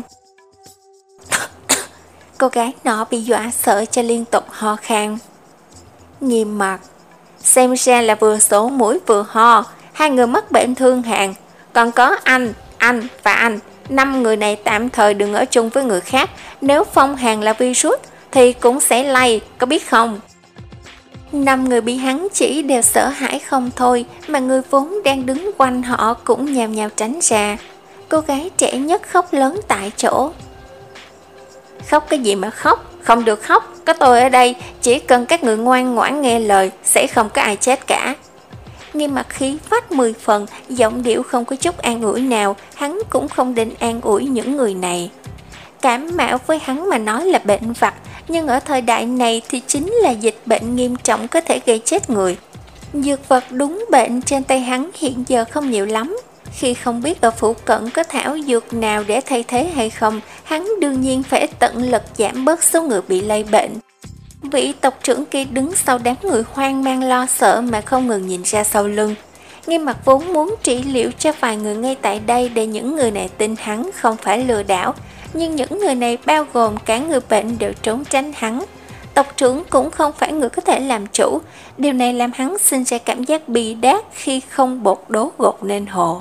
Cô gái nọ bị dọa sợ cho liên tục ho khan. Nghiêm Mặc, xem ra là vừa sổ mũi vừa ho, hai người mắc bệnh thương hàn. Còn có anh, anh và anh, năm người này tạm thời đừng ở chung với người khác. Nếu phong hàn là virus thì cũng sẽ lây, có biết không? Năm người bị hắn chỉ đều sợ hãi không thôi, mà người vốn đang đứng quanh họ cũng nhào nhào tránh ra. Cô gái trẻ nhất khóc lớn tại chỗ. Khóc cái gì mà khóc, không được khóc, có tôi ở đây, chỉ cần các người ngoan ngoãn nghe lời, sẽ không có ai chết cả. Nghiêm Mặc khí phách mười phần, giọng điệu không có chút an ủi nào, hắn cũng không định an ủi những người này. Cảm mạo với hắn mà nói là bệnh vặt, nhưng ở thời đại này thì chính là dịch bệnh nghiêm trọng có thể gây chết người. Dược vật đúng bệnh trên tay hắn hiện giờ không nhiều lắm. Khi không biết ở phủ cận có thảo dược nào để thay thế hay không, hắn đương nhiên phải tận lực giảm bớt số người bị lây bệnh. Vị tộc trưởng kia đứng sau đám người hoang mang lo sợ mà không ngừng nhìn ra sau lưng. Nghiêm Mặc vốn muốn trị liệu cho vài người ngay tại đây để những người này tin hắn không phải lừa đảo, nhưng những người này bao gồm cả người bệnh đều trốn tránh hắn. Tộc trưởng cũng không phải người có thể làm chủ, điều này làm hắn sinh ra cảm giác bi đát khi không bột đố gột nên hồ.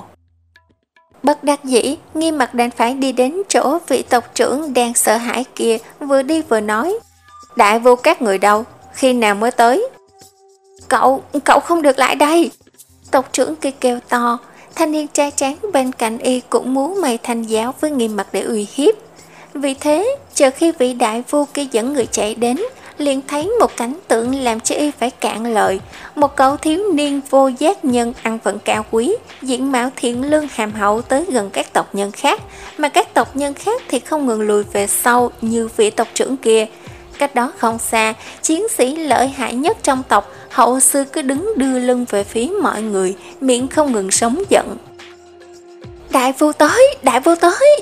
Bất đắc dĩ, Nghiêm Mặc đành phải đi đến chỗ vị tộc trưởng đang sợ hãi kia, vừa đi vừa nói: Đại vô các người đâu, khi nào mới tới? Cậu, cậu không được lại đây! Tộc trưởng kia kêu to. Thanh niên trai tráng bên cạnh y cũng muốn mày thành giáo với Nghiêm Mặc để uy hiếp. Vì thế, chờ khi vị đại vua kia dẫn người chạy đến, liền thấy một cảnh tượng làm cho y phải cạn lời. Một cậu thiếu niên vô giác nhân ăn vận cao quý, diện mạo thiện lương hàm hậu tới gần các tộc nhân khác, mà các tộc nhân khác thì không ngừng lùi về sau như vị tộc trưởng kia. Cách đó không xa, chiến sĩ lợi hại nhất trong tộc, hậu sư cứ đứng đưa lưng về phía mọi người, miệng không ngừng sống giận. Đại vua tới, đại vua tới!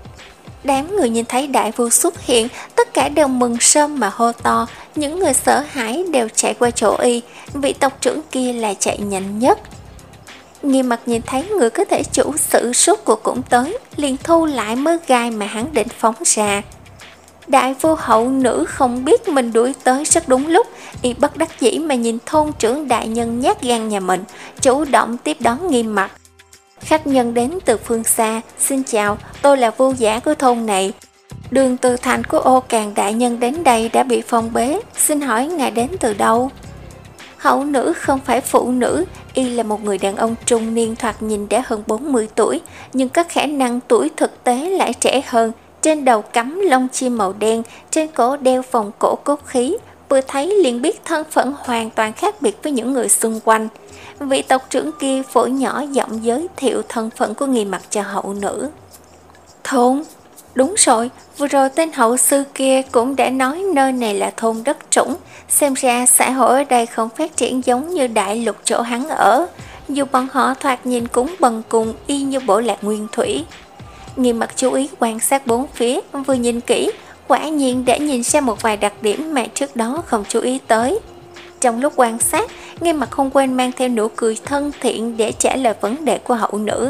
Đám người nhìn thấy đại vua xuất hiện, tất cả đều mừng sơm mà hô to. Những người sợ hãi đều chạy qua chỗ y, vị tộc trưởng kia là chạy nhanh nhất. Nghiêm Mặc nhìn thấy người có thể chủ sự suốt cuộc cũng tới, liền thu lại mớ gai mà hắn định phóng ra. Đại vua hậu nữ không biết mình đuổi tới rất đúng lúc, y bất đắc dĩ mà nhìn thôn trưởng đại nhân nhát gan nhà mình, chủ động tiếp đón Nghiêm Mặc. Khách nhân đến từ phương xa, xin chào, tôi là vua giả của thôn này. Đường từ thành của Ô Càng đại nhân đến đây đã bị phong bế, xin hỏi ngài đến từ đâu? Hậu nữ không phải phụ nữ, y là một người đàn ông trung niên thoạt nhìn đã hơn bốn mươi tuổi, nhưng có khả năng tuổi thực tế lại trẻ hơn. Trên đầu cắm lông chim màu đen, trên cổ đeo vòng cổ cốt khí, vừa thấy liền biết thân phận hoàn toàn khác biệt với những người xung quanh. Vị tộc trưởng kia phổi nhỏ giọng giới thiệu thân phận của Nghiêm Mặc cho hậu nữ. Thôn? Đúng rồi, vừa rồi tên hậu sư kia cũng đã nói nơi này là thôn đất trũng, xem ra xã hội ở đây không phát triển giống như đại lục chỗ hắn ở, dù bọn họ thoạt nhìn cũng bần cùng y như bộ lạc nguyên thủy. Nghiêm Mặc chú ý quan sát bốn phía, vừa nhìn kỹ, quả nhiên đã nhìn ra một vài đặc điểm mà trước đó không chú ý tới. Trong lúc quan sát, Nghiêm Mặc không quên mang theo nụ cười thân thiện để trả lời vấn đề của hậu nữ.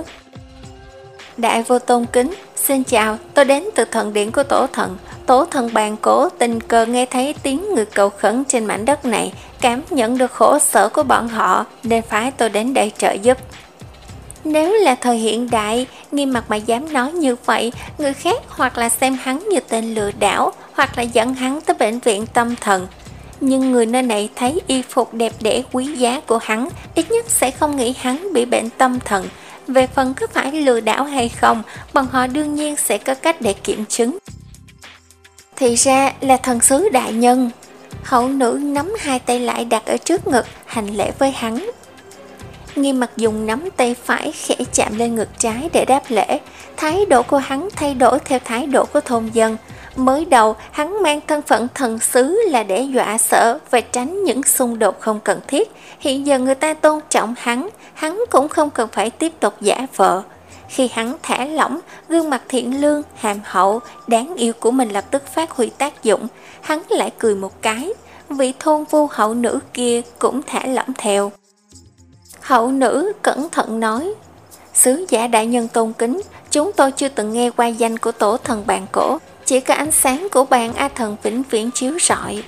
Đại vô tôn kính, xin chào, tôi đến từ thần điện của tổ thần. Tổ thần bàn cổ tình cờ nghe thấy tiếng người cầu khẩn trên mảnh đất này, cảm nhận được khổ sở của bọn họ nên phái tôi đến đây trợ giúp. Nếu là thời hiện đại, Nghiêm Mặc mà dám nói như vậy, người khác hoặc là xem hắn như tên lừa đảo, hoặc là dẫn hắn tới bệnh viện tâm thần. Nhưng người nơi này thấy y phục đẹp đẽ quý giá của hắn, ít nhất sẽ không nghĩ hắn bị bệnh tâm thần. Về phần có phải lừa đảo hay không, bọn họ đương nhiên sẽ có cách để kiểm chứng. Thì ra là thần sứ đại nhân. Hậu nữ nắm hai tay lại đặt ở trước ngực, hành lễ với hắn. Nghiêm Mặc dùng nắm tay phải khẽ chạm lên ngực trái để đáp lễ. Thái độ của hắn thay đổi theo thái độ của thôn dân. Mới đầu, hắn mang thân phận thần sứ là để dọa sợ và tránh những xung đột không cần thiết. Hiện giờ người ta tôn trọng hắn, hắn cũng không cần phải tiếp tục giả vờ. Khi hắn thả lỏng, gương mặt thiện lương, hàm hậu, đáng yêu của mình lập tức phát huy tác dụng. Hắn lại cười một cái, vị thôn vu hậu nữ kia cũng thả lỏng theo. Hậu nữ cẩn thận nói, sứ giả đại nhân tôn kính, chúng tôi chưa từng nghe qua danh của tổ thần bàn cổ, chỉ có ánh sáng của bàn A Thần vĩnh viễn chiếu rọi.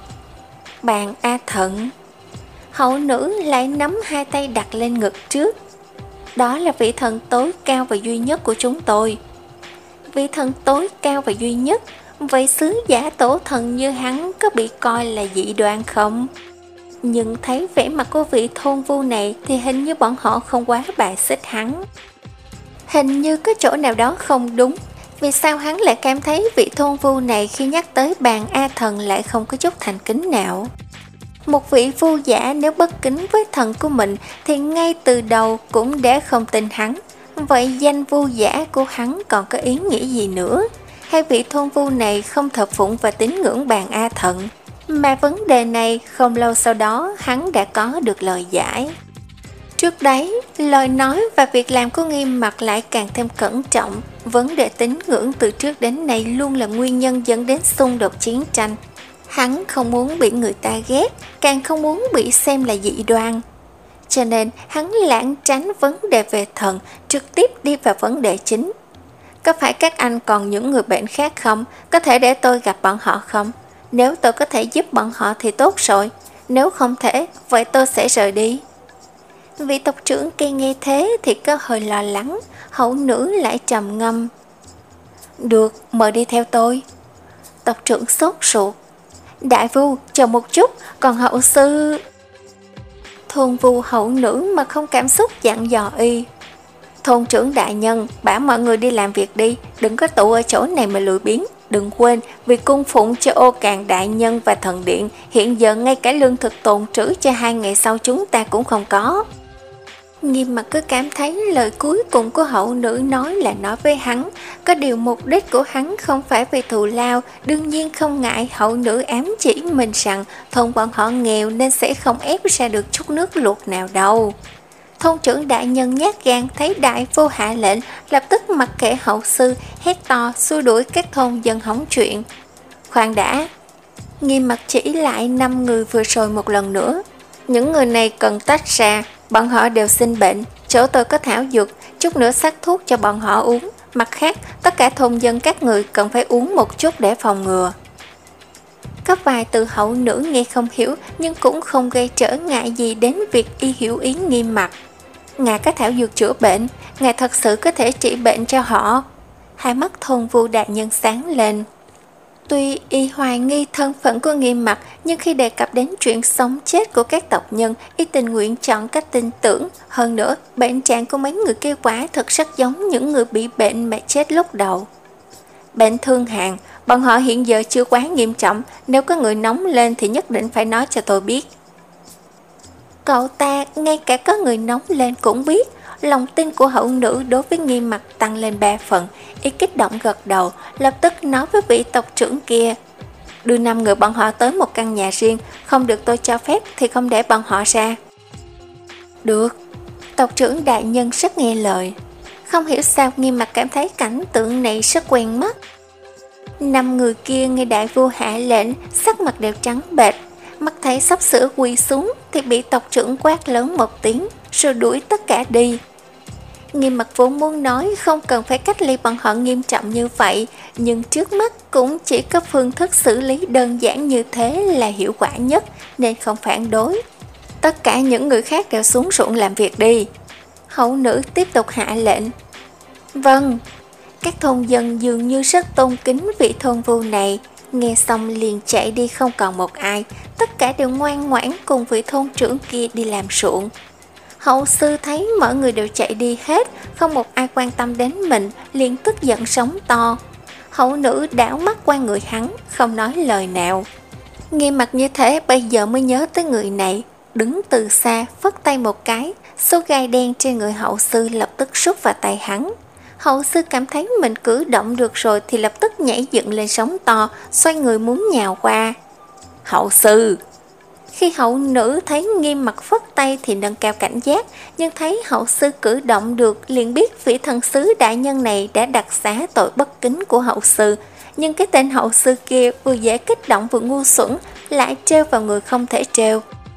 Bàn A Thần? Hậu nữ lại nắm hai tay đặt lên ngực trước. Đó là vị thần tối cao và duy nhất của chúng tôi. Vị thần tối cao và duy nhất, vậy sứ giả tổ thần như hắn có bị coi là dị đoan không? Nhưng thấy vẻ mặt của vị thôn vu này thì hình như bọn họ không quá bài xích hắn. Hình như có chỗ nào đó không đúng. Vì sao hắn lại cảm thấy vị thôn vu này khi nhắc tới bàn A Thần lại không có chút thành kính nào? Một vị vu giả nếu bất kính với thần của mình thì ngay từ đầu cũng đã không tin hắn. Vậy danh vu giả của hắn còn có ý nghĩa gì nữa? Hay vị thôn vu này không thờ phụng và tín ngưỡng bàn A Thần? Mà vấn đề này không lâu sau đó hắn đã có được lời giải. Trước đấy, lời nói và việc làm của Nghiêm Mặc lại càng thêm cẩn trọng. Vấn đề tín ngưỡng từ trước đến nay luôn là nguyên nhân dẫn đến xung đột chiến tranh. Hắn không muốn bị người ta ghét, càng không muốn bị xem là dị đoan. Cho nên hắn lảng tránh vấn đề về thần, trực tiếp đi vào vấn đề chính. Có phải các anh còn những người bệnh khác không? Có thể để tôi gặp bọn họ không? Nếu tôi có thể giúp bọn họ thì tốt rồi. Nếu không thể, vậy tôi sẽ rời đi. Vị tộc trưởng kia nghe thế thì có hơi lo lắng, hậu nữ lại trầm ngâm. Được, mời đi theo tôi. Tộc trưởng sốt ruột. Đại vu, chờ một chút, còn hậu sư... Thôn vu hậu nữ mà không cảm xúc dặn dò y. Thôn trưởng đại nhân, bảo mọi người đi làm việc đi, đừng có tụ ở chỗ này mà lười biếng. Đừng quên, vì cung phụng cho Ô Càn đại nhân và thần điện, hiện giờ ngay cả lương thực tồn trữ cho hai ngày sau chúng ta cũng không có. Nghiêm Mặc cứ cảm thấy lời cuối cùng của hậu nữ nói là nói với hắn, có điều mục đích của hắn không phải vì thù lao, đương nhiên không ngại hậu nữ ám chỉ mình rằng thôn bọn họ nghèo nên sẽ không ép ra được chút nước luộc nào đâu. Thôn trưởng đại nhân nhát gan thấy đại vô hạ lệnh, lập tức mặc kệ hậu sư, hét to xua đuổi các thôn dân hỏng chuyện. Khoan đã, Nghiêm Mặc chỉ lại năm người vừa rồi một lần nữa. Những người này cần tách ra, bọn họ đều sinh bệnh, chỗ tôi có thảo dược, chút nữa sắc thuốc cho bọn họ uống. Mặt khác, tất cả thôn dân các người cần phải uống một chút để phòng ngừa. Có vài từ hậu nữ nghe không hiểu, nhưng cũng không gây trở ngại gì đến việc y hiểu ý Nghiêm Mặc. Ngài có thảo dược chữa bệnh, ngài thật sự có thể trị bệnh cho họ. Hai mắt thôn vu đại nhân sáng lên. Tuy y hoài nghi thân phận của Nghiêm Mặc, nhưng khi đề cập đến chuyện sống chết của các tộc nhân, y tình nguyện chọn cách tin tưởng. Hơn nữa, bệnh trạng của mấy người kia quả thật rất giống những người bị bệnh mà chết lúc đầu. Bệnh thương hàn, bọn họ hiện giờ chưa quá nghiêm trọng, nếu có người nóng lên thì nhất định phải nói cho tôi biết. Cậu ta ngay cả có người nóng lên cũng biết. Lòng tin của hậu nữ đối với Nghiêm Mặc tăng lên ba phần. Y kích động gật đầu, lập tức nói với vị tộc trưởng kia. Đưa năm người bọn họ tới một căn nhà riêng, không được tôi cho phép thì không để bọn họ ra. Được. Tộc trưởng đại nhân rất nghe lời. Không hiểu sao Nghiêm Mặc cảm thấy cảnh tượng này rất quen mắt. Năm người kia nghe đại vua hạ lệnh, sắc mặt đều trắng bệch. Mắt thấy sắp sửa quỳ xuống thì bị tộc trưởng quát lớn một tiếng, rồi đuổi tất cả đi. Nghiêm Mặc vốn muốn nói không cần phải cách ly bọn họ nghiêm trọng như vậy, nhưng trước mắt cũng chỉ có phương thức xử lý đơn giản như thế là hiệu quả nhất, nên không phản đối. Tất cả những người khác đều xuống ruộng làm việc đi. Hậu nữ tiếp tục hạ lệnh. Vâng. Các thôn dân dường như rất tôn kính vị thôn vu này, nghe xong liền chạy đi không còn một ai, tất cả đều ngoan ngoãn cùng vị thôn trưởng kia đi làm ruộng. Hậu sư thấy mọi người đều chạy đi hết, không một ai quan tâm đến mình, liền tức giận sống to. Hậu nữ đảo mắt qua người hắn, không nói lời nào. Nghiêm Mặc như thế bây giờ mới nhớ tới người này, đứng từ xa phất tay một cái, số gai đen trên người hậu sư lập tức rút vào tay hắn. Hậu sư cảm thấy mình cử động được rồi thì lập tức nhảy dựng lên sóng to, xoay người muốn nhào qua. Hậu sư! Khi hậu nữ thấy Nghiêm Mặc phất tay thì nâng cao cảnh giác, nhưng thấy hậu sư cử động được liền biết vị thần sứ đại nhân này đã đặt xá tội bất kính của hậu sư. Nhưng cái tên hậu sư kia vừa dễ kích động vừa ngu xuẩn, lại trêu vào người không thể trêu.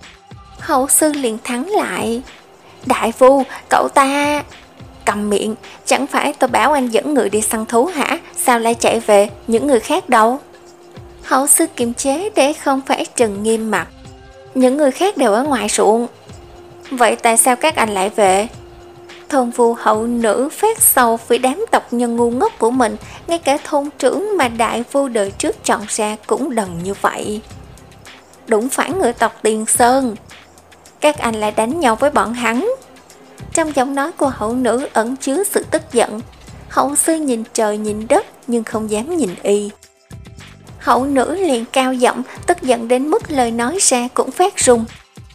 Hậu sư liền thắng lại. Đại vu, cậu ta... Cầm miệng, chẳng phải tôi bảo anh dẫn người đi săn thú hả? Sao lại chạy về, những người khác đâu? Hậu sư kiềm chế để không phải trừng Nghiêm Mặc. Những người khác đều ở ngoài ruộng. Vậy tại sao các anh lại về? Thôn vu hậu nữ phát sầu vì đám tộc nhân ngu ngốc của mình, ngay cả thôn trưởng mà đại vu đời trước chọn ra cũng đần như vậy. Đụng phải người tộc Tiền Sơn. Các anh lại đánh nhau với bọn hắn. Trong giọng nói của hậu nữ ẩn chứa sự tức giận. Hậu sư nhìn trời nhìn đất nhưng không dám nhìn y. Hậu nữ liền cao giọng, tức giận đến mức lời nói ra cũng phát run.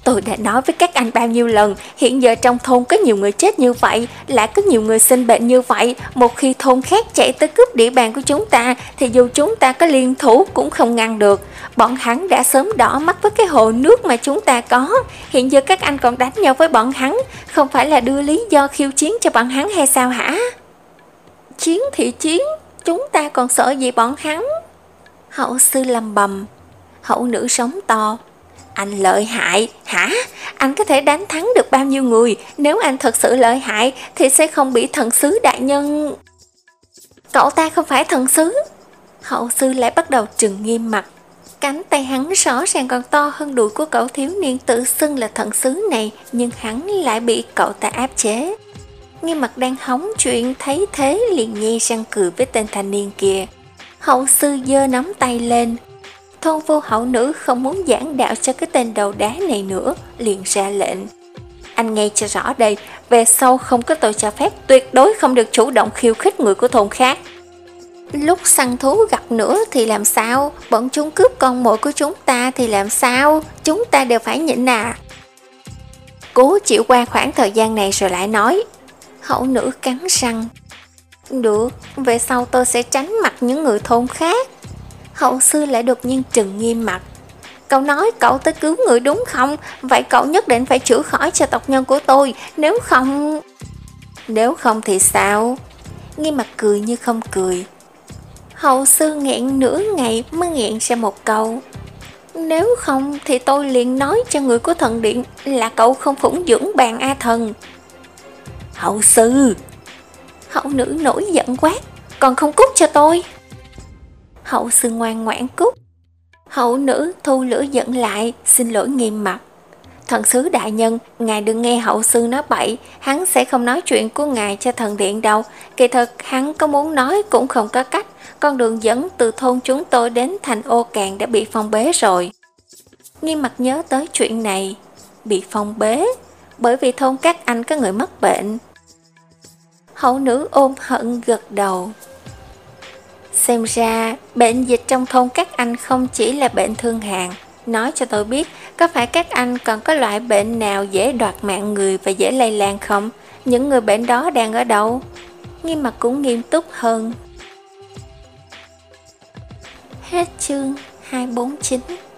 Tôi đã nói với các anh bao nhiêu lần, hiện giờ trong thôn có nhiều người chết như vậy, lại có nhiều người sinh bệnh như vậy, một khi thôn khác chạy tới cướp địa bàn của chúng ta, thì dù chúng ta có liên thủ cũng không ngăn được. Bọn hắn đã sớm đỏ mắt với cái hồ nước mà chúng ta có, hiện giờ các anh còn đánh nhau với bọn hắn, không phải là đưa lý do khiêu chiến cho bọn hắn hay sao hả? Chiến thì chiến, chúng ta còn sợ gì bọn hắn? Hậu sư lầm bầm. Hậu nữ sống to. Anh lợi hại, hả? Anh có thể đánh thắng được bao nhiêu người? Nếu anh thật sự lợi hại thì sẽ không bị thần sứ đại nhân... Cậu ta không phải thần sứ. Hậu sư lại bắt đầu trừng nghiêm mặt. Cánh tay hắn rõ ràng còn to hơn đùi của cậu thiếu niên tự xưng là thần sứ này, nhưng hắn lại bị cậu ta áp chế. Nghiêm mặt đang hóng chuyện thấy thế liền nhe răng cười với tên thanh niên kia. Hậu sư giơ nắm tay lên. Thôn vô hậu nữ không muốn giảng đạo cho cái tên đầu đá này nữa, liền ra lệnh. Anh nghe cho rõ đây, về sau không có tôi cho phép, tuyệt đối không được chủ động khiêu khích người của thôn khác. Lúc săn thú gặp nữa thì làm sao? Bọn chúng cướp con mồi của chúng ta thì làm sao? Chúng ta đều phải nhịn à. Cố chịu qua khoảng thời gian này rồi lại nói. Hậu nữ cắn răng. Được, về sau tôi sẽ tránh mặt những người thôn khác. Hậu sư lại đột nhiên trừng nghiêm mặt. Cậu nói cậu tới cứu người đúng không? Vậy cậu nhất định phải chữa khỏi cho tộc nhân của tôi, nếu không... Nếu không thì sao? Nghiêm mặt cười như không cười. Hậu sư nghẹn nửa ngày mới nghẹn ra một câu. Nếu không thì tôi liền nói cho người của thần điện là cậu không phụng dưỡng bàn A thần. Hậu sư! Hậu nữ nổi giận quát, còn không cút cho tôi. Hậu sư ngoan ngoãn cút. Hậu nữ thu lửa giận lại, xin lỗi nghiêm mặt. Thần sứ đại nhân, ngài đừng nghe hậu sư nói bậy, hắn sẽ không nói chuyện của ngài cho thần điện đâu. Kỳ thực hắn có muốn nói cũng không có cách, con đường dẫn từ thôn chúng tôi đến thành Ô Càn đã bị phong bế rồi. Nghiêm mặt nhớ tới chuyện này. Bị phong bế? Bởi vì thôn các anh có người mắc bệnh. Hậu nữ ôm hận gật đầu. Xem ra bệnh dịch trong thôn các anh không chỉ là bệnh thương hàn. Nói cho tôi biết, có phải các anh còn có loại bệnh nào dễ đoạt mạng người và dễ lây lan không? Những người bệnh đó đang ở đâu? Nghiêm mặt cũng nghiêm túc hơn. Hết chương hai bốn chín.